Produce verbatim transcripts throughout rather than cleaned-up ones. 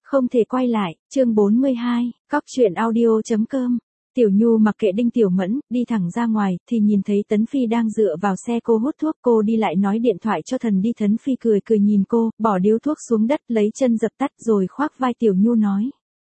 Không thể quay lại, chương bốn mươi hai, cóc truyện audio.com. Tiểu Nhu mặc kệ Đinh Tiểu Mẫn, đi thẳng ra ngoài, thì nhìn thấy Tấn Phi đang dựa vào xe cô hút thuốc. Cô đi lại nói điện thoại cho thần đi. Tấn Phi cười cười nhìn cô, bỏ điếu thuốc xuống đất, lấy chân dập tắt rồi khoác vai Tiểu Nhu nói.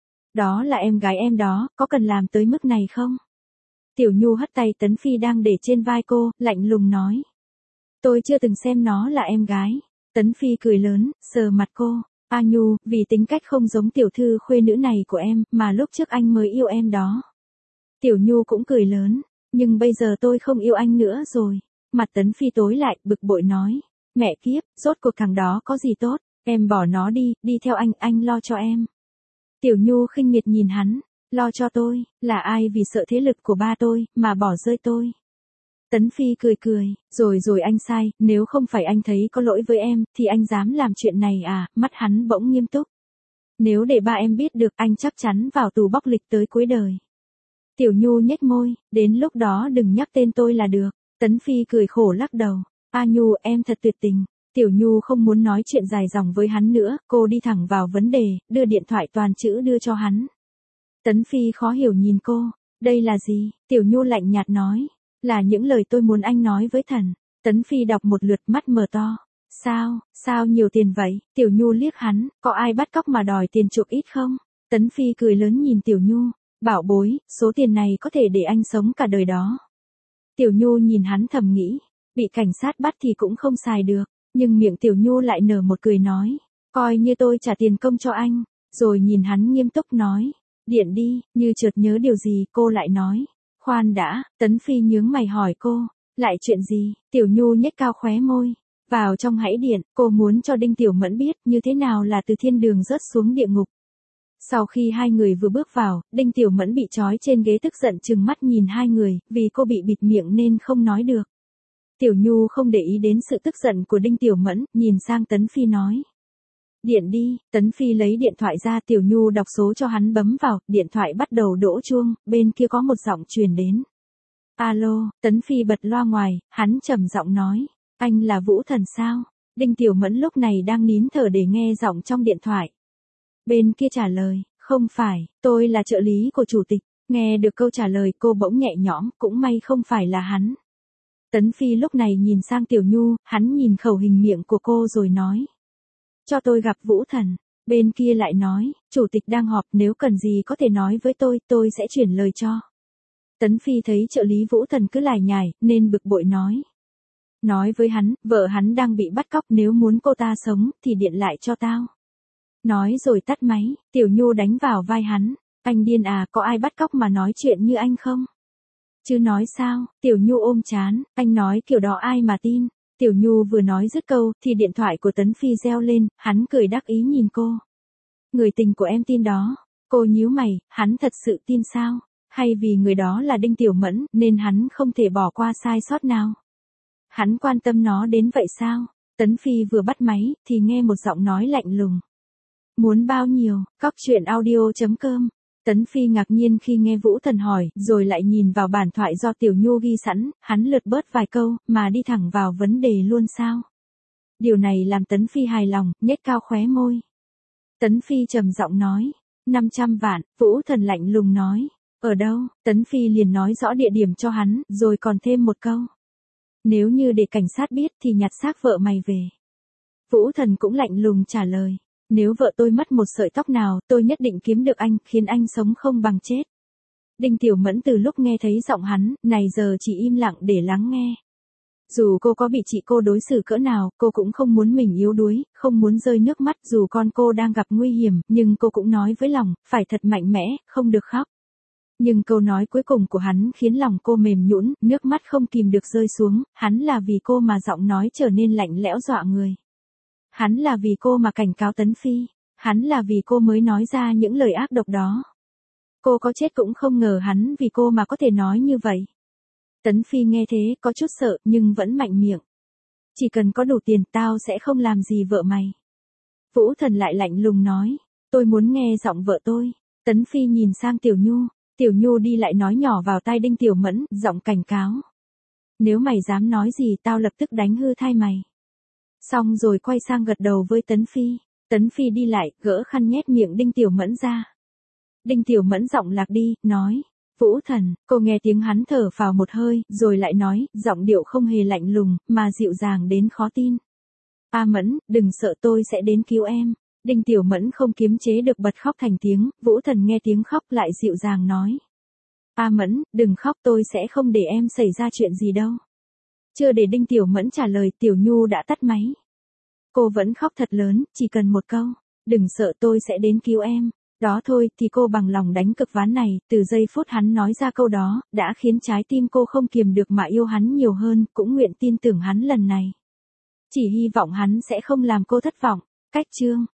Đó là em gái em đó, có cần làm tới mức này không? Tiểu Nhu hất tay Tấn Phi đang để trên vai cô, lạnh lùng nói. Tôi chưa từng xem nó là em gái. Tấn Phi cười lớn, sờ mặt cô. A Nhu, vì tính cách không giống tiểu thư khuê nữ này của em, mà lúc trước anh mới yêu em đó. Tiểu Nhu cũng cười lớn, nhưng bây giờ tôi không yêu anh nữa rồi. Mặt Tấn Phi tối lại, bực bội nói. Mẹ kiếp, rốt cuộc thằng đó có gì tốt, em bỏ nó đi, đi theo anh, anh lo cho em. Tiểu Nhu khinh miệt nhìn hắn, lo cho tôi, là ai vì sợ thế lực của ba tôi, mà bỏ rơi tôi. Tấn Phi cười cười, rồi rồi anh sai, nếu không phải anh thấy có lỗi với em, thì anh dám làm chuyện này à, mắt hắn bỗng nghiêm túc. Nếu để ba em biết được, anh chắc chắn vào tù bóc lịch tới cuối đời. Tiểu Nhu nhếch môi, đến lúc đó đừng nhắc tên tôi là được. Tấn Phi cười khổ lắc đầu, A Nhu em thật tuyệt tình. Tiểu Nhu không muốn nói chuyện dài dòng với hắn nữa, cô đi thẳng vào vấn đề, đưa điện thoại toàn chữ đưa cho hắn. Tấn Phi khó hiểu nhìn cô, đây là gì? Tiểu Nhu lạnh nhạt nói. Là những lời tôi muốn anh nói với thần. Tấn Phi đọc một lượt, mắt mở to. Sao, sao nhiều tiền vậy? Tiểu Nhu liếc hắn, có ai bắt cóc mà đòi tiền chuộc ít không? Tấn Phi cười lớn nhìn Tiểu Nhu, bảo bối, số tiền này có thể để anh sống cả đời đó. Tiểu Nhu nhìn hắn thầm nghĩ, bị cảnh sát bắt thì cũng không xài được, nhưng miệng Tiểu Nhu lại nở một cười nói, coi như tôi trả tiền công cho anh, rồi nhìn hắn nghiêm túc nói, điện đi, như chợt nhớ điều gì, cô lại nói. Khoan đã, Tấn Phi nhướng mày hỏi cô, lại chuyện gì? Tiểu Nhu nhếch cao khóe môi, vào trong hãy điện, cô muốn cho Đinh Tiểu Mẫn biết như thế nào là từ thiên đường rớt xuống địa ngục. Sau khi hai người vừa bước vào, Đinh Tiểu Mẫn bị trói trên ghế tức giận trừng mắt nhìn hai người, vì cô bị bịt miệng nên không nói được. Tiểu Nhu không để ý đến sự tức giận của Đinh Tiểu Mẫn, nhìn sang Tấn Phi nói. Điện đi, Tấn Phi lấy điện thoại ra. Tiểu Nhu đọc số cho hắn bấm vào, điện thoại bắt đầu đổ chuông, bên kia có một giọng truyền đến. Alo, Tấn Phi bật loa ngoài, hắn trầm giọng nói, anh là Vũ Thần sao? Đinh Tiểu Mẫn lúc này đang nín thở để nghe giọng trong điện thoại. Bên kia trả lời, không phải, tôi là trợ lý của chủ tịch. Nghe được câu trả lời cô bỗng nhẹ nhõm, cũng may không phải là hắn. Tấn Phi lúc này nhìn sang Tiểu Nhu, hắn nhìn khẩu hình miệng của cô rồi nói. Cho tôi gặp Vũ Thần. Bên kia lại nói, chủ tịch đang họp, nếu cần gì có thể nói với tôi, tôi sẽ chuyển lời cho. Tấn Phi thấy trợ lý Vũ Thần cứ lải nhải, nên bực bội nói. Nói với hắn, vợ hắn đang bị bắt cóc, nếu muốn cô ta sống, thì điện lại cho tao. Nói rồi tắt máy, Tiểu Nhu đánh vào vai hắn. Anh điên à, có ai bắt cóc mà nói chuyện như anh không? Chứ nói sao, Tiểu Nhu ôm chán, anh nói kiểu đó ai mà tin. Tiểu Nhu vừa nói dứt câu, thì điện thoại của Tấn Phi reo lên, hắn cười đắc ý nhìn cô. Người tình của em tin đó. Cô nhíu mày, hắn thật sự tin sao? Hay vì người đó là Đinh Tiểu Mẫn, nên hắn không thể bỏ qua sai sót nào? Hắn quan tâm nó đến vậy sao? Tấn Phi vừa bắt máy, thì nghe một giọng nói lạnh lùng. Muốn bao nhiêu? Cóc truyện audio.com. Tấn Phi ngạc nhiên khi nghe Vũ Thần hỏi, rồi lại nhìn vào bản thoại do Tiểu Nhu ghi sẵn, hắn lượt bớt vài câu, mà đi thẳng vào vấn đề luôn sao? Điều này làm Tấn Phi hài lòng, nhếch cao khóe môi. Tấn Phi trầm giọng nói, năm trăm vạn, Vũ Thần lạnh lùng nói, ở đâu? Tấn Phi liền nói rõ địa điểm cho hắn, rồi còn thêm một câu. Nếu như để cảnh sát biết thì nhặt xác vợ mày về. Vũ Thần cũng lạnh lùng trả lời. Nếu vợ tôi mất một sợi tóc nào, tôi nhất định kiếm được anh, khiến anh sống không bằng chết. Đinh Tiểu Mẫn từ lúc nghe thấy giọng hắn, này giờ chỉ im lặng để lắng nghe. Dù cô có bị chị cô đối xử cỡ nào, cô cũng không muốn mình yếu đuối, không muốn rơi nước mắt dù con cô đang gặp nguy hiểm, nhưng cô cũng nói với lòng, phải thật mạnh mẽ, không được khóc. Nhưng câu nói cuối cùng của hắn khiến lòng cô mềm nhũn, nước mắt không kìm được rơi xuống, hắn là vì cô mà giọng nói trở nên lạnh lẽo dọa người. Hắn là vì cô mà cảnh cáo Tấn Phi, hắn là vì cô mới nói ra những lời ác độc đó. Cô có chết cũng không ngờ hắn vì cô mà có thể nói như vậy. Tấn Phi nghe thế, có chút sợ, nhưng vẫn mạnh miệng. Chỉ cần có đủ tiền, tao sẽ không làm gì vợ mày. Vũ Thần lại lạnh lùng nói, tôi muốn nghe giọng vợ tôi. Tấn Phi nhìn sang Tiểu Nhu, Tiểu Nhu đi lại nói nhỏ vào tai Đinh Tiểu Mẫn, giọng cảnh cáo. Nếu mày dám nói gì, tao lập tức đánh hư thai mày. Xong rồi quay sang gật đầu với Tấn Phi. Tấn Phi đi lại, gỡ khăn nhét miệng Đinh Tiểu Mẫn ra. Đinh Tiểu Mẫn giọng lạc đi, nói. Vũ Thần, cô nghe tiếng hắn thở phào một hơi, rồi lại nói, giọng điệu không hề lạnh lùng, mà dịu dàng đến khó tin. A Mẫn, đừng sợ, tôi sẽ đến cứu em. Đinh Tiểu Mẫn không kiềm chế được bật khóc thành tiếng, Vũ Thần nghe tiếng khóc lại dịu dàng nói. A Mẫn, đừng khóc, tôi sẽ không để em xảy ra chuyện gì đâu. Chưa để Đinh Tiểu Mẫn trả lời, Tiểu Nhu đã tắt máy. Cô vẫn khóc thật lớn, chỉ cần một câu, đừng sợ, tôi sẽ đến cứu em. Đó thôi thì cô bằng lòng đánh cực ván này, từ giây phút hắn nói ra câu đó, đã khiến trái tim cô không kiềm được mà yêu hắn nhiều hơn, cũng nguyện tin tưởng hắn lần này. Chỉ hy vọng hắn sẽ không làm cô thất vọng. Cách chương